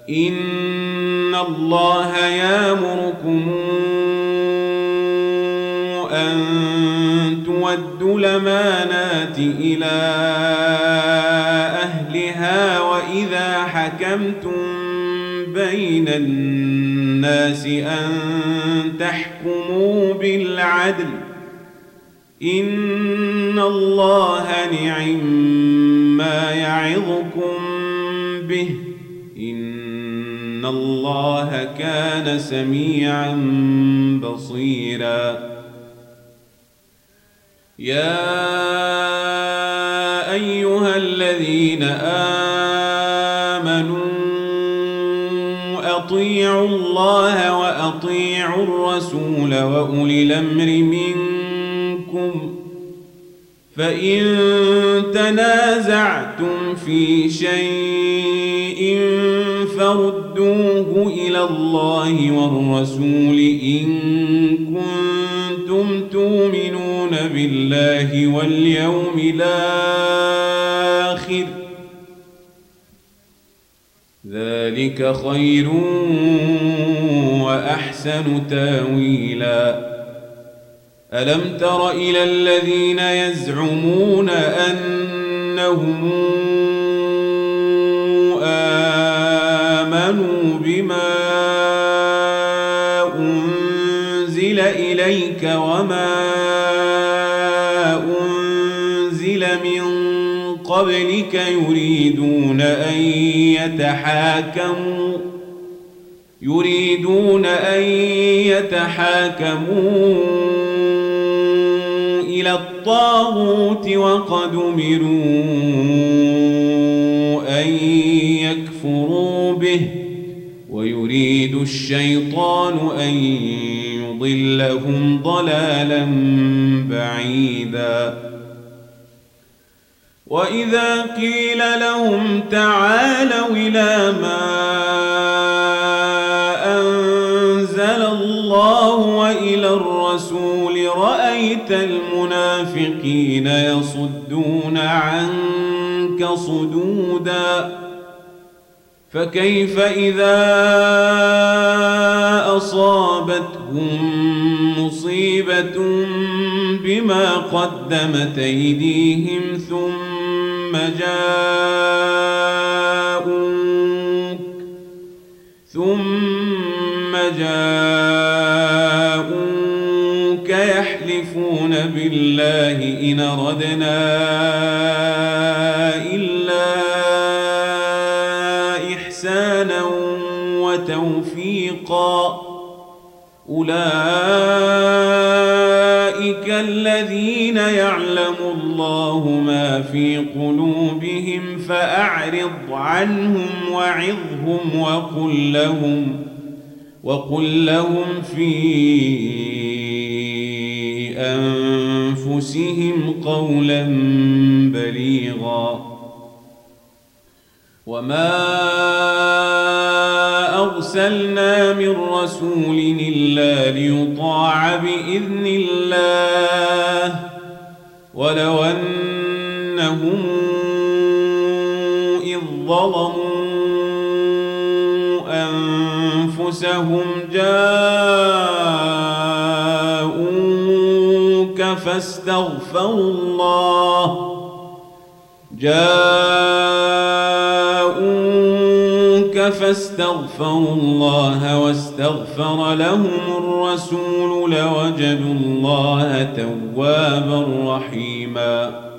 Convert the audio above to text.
إن الله يأمركم أن تودوا الأمانات إلى أهلها وإذا حكمتم بين الناس أن تحكموا بالعدل إن الله نعم يعظكم به إن الله كان سميعا بصيرا يا أيها الذين آمنوا أطيعوا الله وأطيعوا الرسول وأولي الأمر منكم فإن تنازعتم في شيء فردوه إلى الله والرسول إن كنتم تؤمنون بالله واليوم الآخر ذلك خير وأحسن تاويلا ألم تر إلى الذين يزعمون أنهم آمنوا بما أنزل إليك وما أنزل من قبلك يريدون أن يتحاكموا إلى الطاغوت وقد أمروا أن يكفروا به ويريد الشيطان أن يضلهم ضلالا بعيدا وإذا قيل لهم تعالوا إلى ما أنزل الله وإلى الرسول رأيت المنافقين يصدون عنك صدودا فكيف إذا أصابتهم مصيبة بما قدمت أيديهم ثم جاءوك يحلفون بالله إن أردنا إلا إحسانا وتوفيقا أولئك الذين يعلم الله ما في قلوبهم فأعرض عنهم وعظهم وقل لهم في أنفسهم قولا بليغا وما أرسلنا من رسول إلا ليطاع بإذن الله ولو أنهم إذ ظلموا أنفسهم جاءوك فاستغفروا الله واستغفر لهم الرسول لوجدوا الله توابا رحيما